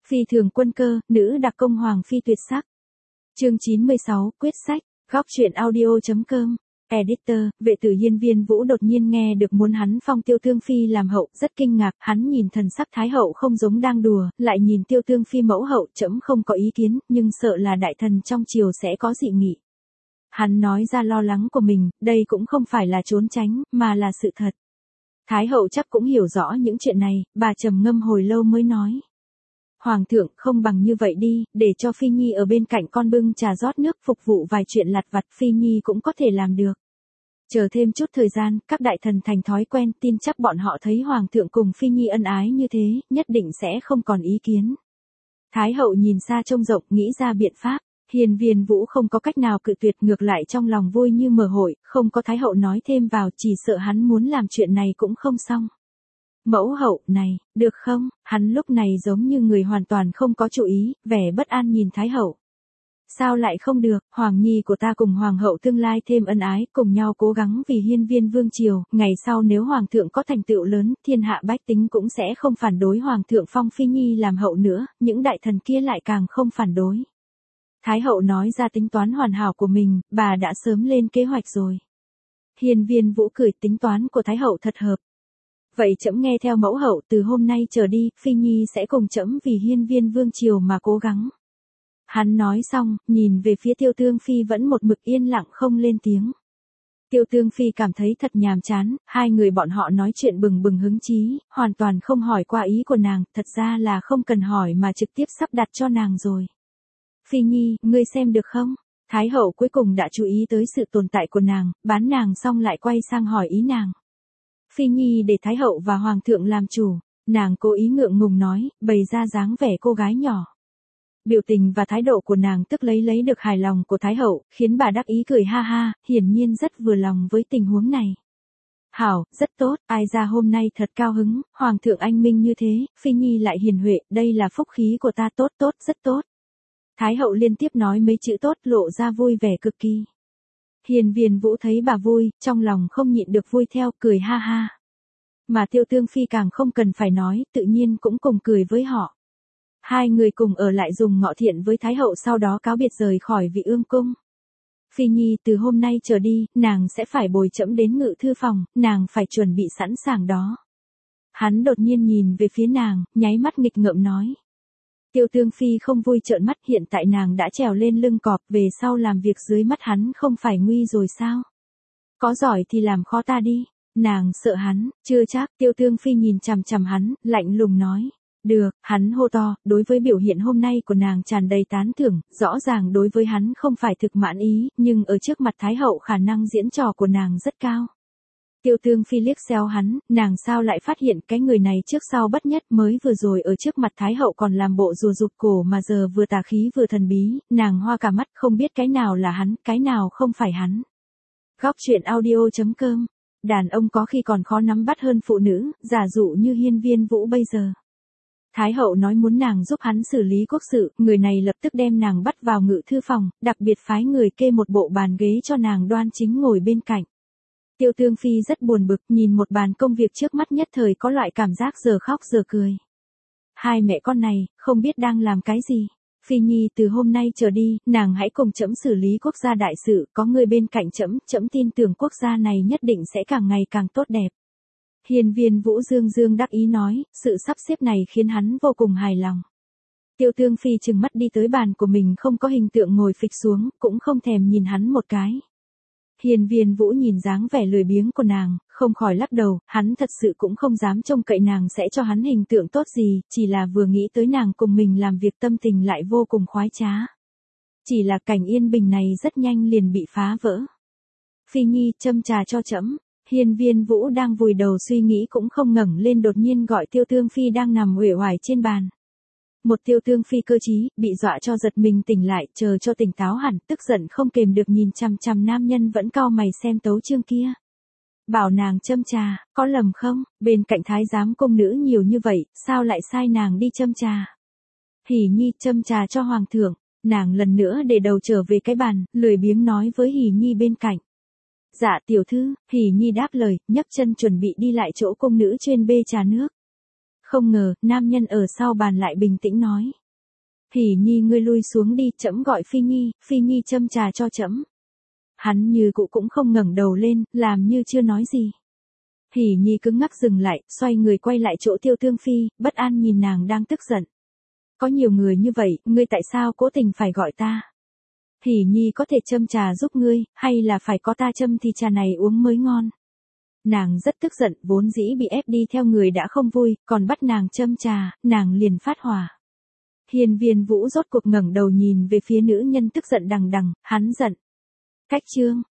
Phi thường quân cơ, nữ đặc công hoàng phi tuyệt sắc. Chương 96, quyết sách, góc truyện audio.com. Editor, vệ tử Hiên Viên Vũ đột nhiên nghe được muốn hắn phong Tiêu Tương Phi làm hậu, rất kinh ngạc, hắn nhìn thần sắc Thái hậu không giống đang đùa, lại nhìn Tiêu Tương Phi mẫu hậu, trẫm không có ý kiến, nhưng sợ là đại thần trong triều sẽ có dị nghị. Hắn nói ra lo lắng của mình, đây cũng không phải là trốn tránh, mà là sự thật. Thái hậu chắc cũng hiểu rõ những chuyện này, bà trầm ngâm hồi lâu mới nói. Hoàng thượng, không bằng như vậy đi, để cho Phi Nhi ở bên cạnh con bưng trà rót nước phục vụ vài chuyện lặt vặt, Phi Nhi cũng có thể làm được. Chờ thêm chút thời gian, các đại thần thành thói quen, tin chắc bọn họ thấy Hoàng thượng cùng Phi Nhi ân ái như thế, nhất định sẽ không còn ý kiến. Thái hậu nhìn xa trông rộng, nghĩ ra biện pháp. Hiên Viên Vũ không có cách nào cự tuyệt, ngược lại trong lòng vui như mở hội, không có Thái hậu nói thêm vào, chỉ sợ hắn muốn làm chuyện này cũng không xong. Mẫu hậu, này, được không? Hắn lúc này giống như người hoàn toàn không có chú ý, vẻ bất an nhìn Thái hậu. Sao lại không được, Hoàng Nhi của ta cùng Hoàng hậu tương lai thêm ân ái, cùng nhau cố gắng vì Hiên Viên Vương triều, ngày sau nếu Hoàng thượng có thành tựu lớn, thiên hạ bách tính cũng sẽ không phản đối Hoàng thượng phong Phi Nhi làm hậu nữa, những đại thần kia lại càng không phản đối. Thái hậu nói ra tính toán hoàn hảo của mình, bà đã sớm lên kế hoạch rồi. Hiên Viên Vũ cười, tính toán của Thái hậu thật hợp. Vậy trẫm nghe theo mẫu hậu, từ hôm nay trở đi, Phi Nhi sẽ cùng trẫm vì Hiên Viên Vương triều mà cố gắng. Hắn nói xong, nhìn về phía Tiêu Tương Phi vẫn một mực yên lặng không lên tiếng. Tiêu Tương Phi cảm thấy thật nhàm chán, hai người bọn họ nói chuyện bừng bừng hứng chí, hoàn toàn không hỏi qua ý của nàng, thật ra là không cần hỏi mà trực tiếp sắp đặt cho nàng rồi. Phi Nhi, ngươi xem được không? Thái hậu cuối cùng đã chú ý tới sự tồn tại của nàng, bán nàng xong lại quay sang hỏi ý nàng. Phi Nhi để Thái hậu và Hoàng thượng làm chủ, nàng cố ý ngượng ngùng nói, bày ra dáng vẻ cô gái nhỏ. Biểu tình và thái độ của nàng tức lấy được hài lòng của Thái hậu, khiến bà đắc ý cười ha ha, hiển nhiên rất vừa lòng với tình huống này. Hảo, rất tốt, ai ra hôm nay thật cao hứng, Hoàng thượng anh minh như thế, Phi Nhi lại hiền huệ, đây là phúc khí của ta, tốt tốt, rất tốt. Thái hậu liên tiếp nói mấy chữ tốt, lộ ra vui vẻ cực kỳ. Hiên Viên Vũ thấy bà vui, trong lòng không nhịn được vui theo, cười ha ha. Mà Tiêu Tương Phi càng không cần phải nói, tự nhiên cũng cùng cười với họ. Hai người cùng ở lại dùng ngọ thiện với Thái hậu, sau đó cáo biệt rời khỏi Vị Ương cung. Phi Nhi, từ hôm nay trở đi, nàng sẽ phải bồi trẫm đến ngự thư phòng, nàng phải chuẩn bị sẵn sàng đó. Hắn đột nhiên nhìn về phía nàng, nháy mắt nghịch ngợm nói. Tiêu Tương Phi không vui trợn mắt, hiện tại nàng đã trèo lên lưng cọp, về sau làm việc dưới mắt hắn không phải nguy rồi sao? Có giỏi thì làm khó ta đi. Nàng sợ hắn, chưa chắc. Tiêu Tương Phi nhìn chằm chằm hắn, lạnh lùng nói. Được, hắn hô to, đối với biểu hiện hôm nay của nàng tràn đầy tán thưởng, rõ ràng đối với hắn không phải thực mãn ý, nhưng ở trước mặt Thái hậu khả năng diễn trò của nàng rất cao. Tiêu Tương Phi liếc xéo hắn, nàng sao lại phát hiện cái người này trước sau bất nhất, mới vừa rồi ở trước mặt Thái hậu còn làm bộ rùa rụt cổ mà giờ vừa tà khí vừa thần bí, nàng hoa cả mắt không biết cái nào là hắn, cái nào không phải hắn. Góc truyện audio.com. Đàn ông có khi còn khó nắm bắt hơn phụ nữ, giả dụ như Hiên Viên Vũ bây giờ. Thái hậu nói muốn nàng giúp hắn xử lý quốc sự, người này lập tức đem nàng bắt vào ngự thư phòng, đặc biệt phái người kê một bộ bàn ghế cho nàng đoan chính ngồi bên cạnh. Tiêu Tương Phi rất buồn bực, nhìn một bàn công việc trước mắt nhất thời có loại cảm giác giờ khóc giờ cười. Hai mẹ con này, không biết đang làm cái gì. Phi Nhi, từ hôm nay trở đi, nàng hãy cùng trẫm xử lý quốc gia đại sự, có người bên cạnh trẫm, trẫm tin tưởng quốc gia này nhất định sẽ càng ngày càng tốt đẹp. Hiên Viên Vũ dương đắc ý nói, sự sắp xếp này khiến hắn vô cùng hài lòng. Tiêu Tương Phi trừng mắt đi tới bàn của mình, không có hình tượng ngồi phịch xuống, cũng không thèm nhìn hắn một cái. Hiên Viên Vũ nhìn dáng vẻ lười biếng của nàng, không khỏi lắc đầu, hắn thật sự cũng không dám trông cậy nàng sẽ cho hắn hình tượng tốt gì, chỉ là vừa nghĩ tới nàng cùng mình làm việc tâm tình lại vô cùng khoái trá. Chỉ là cảnh yên bình này rất nhanh liền bị phá vỡ. Phi Nhi, châm trà cho trẫm. Hiên Viên Vũ đang vùi đầu suy nghĩ cũng không ngẩng lên, đột nhiên gọi Tiêu Tương Phi đang nằm uể oải trên bàn. Một Tiêu Tương Phi cơ trí, bị dọa cho giật mình tỉnh lại, chờ cho tỉnh táo hẳn, tức giận không kềm được nhìn chằm chằm nam nhân vẫn cau mày xem tấu chương kia. Bảo nàng châm trà, có lầm không? Bên cạnh thái giám cung nữ nhiều như vậy, sao lại sai nàng đi châm trà? Hỉ Nhi, châm trà cho Hoàng thượng. Nàng lần nữa để đầu trở về cái bàn, lười biếng nói với Hỉ Nhi bên cạnh. Dạ tiểu thư, Hỉ Nhi đáp lời, nhấc chân chuẩn bị đi lại chỗ cung nữ chuyên bê trà nước. Không ngờ, nam nhân ở sau bàn lại bình tĩnh nói. Hỉ Nhi ngươi lui xuống đi, trẫm gọi Phi Nhi châm trà cho trẫm. Hắn như cũ cũng không ngẩng đầu lên, làm như chưa nói gì. Hỉ Nhi cứng ngắc dừng lại, xoay người quay lại chỗ Tiêu Tương Phi, bất an nhìn nàng đang tức giận. Có nhiều người như vậy, ngươi tại sao cố tình phải gọi ta? Hỉ Nhi có thể châm trà giúp ngươi, hay là phải có ta châm thì trà này uống mới ngon? Nàng rất tức giận, vốn dĩ bị ép đi theo người đã không vui, còn bắt nàng châm trà, nàng liền phát hỏa. Hiên Viên Vũ rốt cuộc ngẩng đầu nhìn về phía nữ nhân tức giận đằng đằng, hắn giận. Cách chương